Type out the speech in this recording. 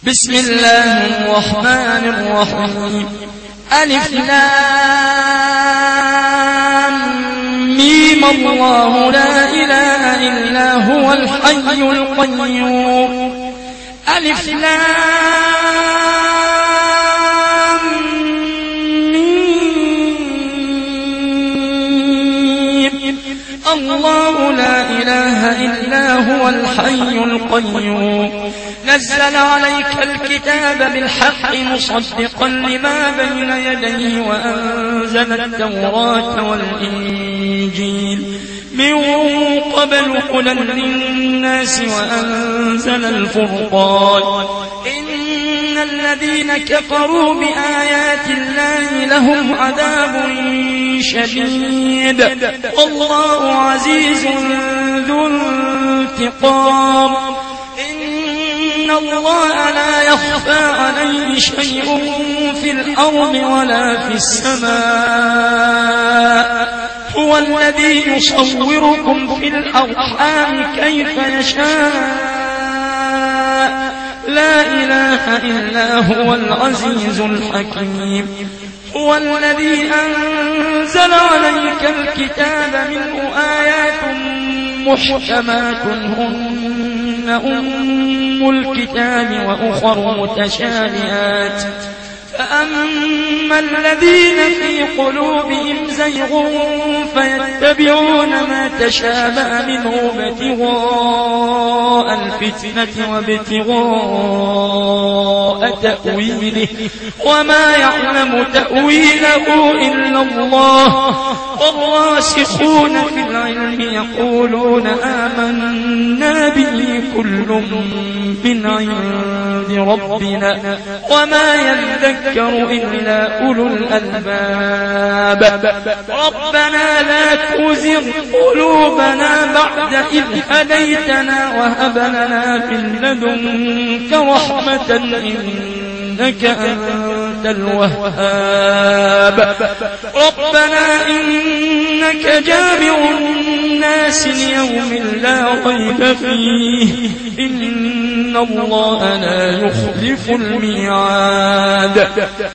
بسم الله الرحمن الرحيم. ألف لام ميم. الله لا إله إلا هو الحي القيوم. ألف لام ميم. الله لا إله إلا هو الحي القيوم. نزل عليك الكتاب بالحق مصدقا لما بين يديه وأنزل التوراة والإنجيل من قبل هدى للناس وأنزل الفرقان. إن الذين كفروا بآيات الله لهم عذاب شديد والله عزيز ذو انتقام. إن الله لا يخفى عليه شيء في الأرض ولا في السماء. هو الذي يصوركم في الأرحام كيف يشاء. لا إله إلا هو العزيز الحكيم. هو الذي أنزل عليك الكتاب منه آيات محكمات هن أم الكتاب وأخر متشابهات. فأما الذين في قلوبهم زيغ فيتبعون ما تشابه منه ابتغاء الفتنة وابتغاء تأويله وما يعلم تأويله إلا الله. والراسخون في العلم يقولون آمنا به كل من عند ربنا وما يذكر إلا أولو الألباب. ربنا لا تزغ قلوبنا بعد إذ هديتنا وهب لنا من لدنك رحمة إنك أنت الوهاب. ربنا إنك جامع الناس ليوم لا ريب فيه إن الله لا يخلف الميعاد.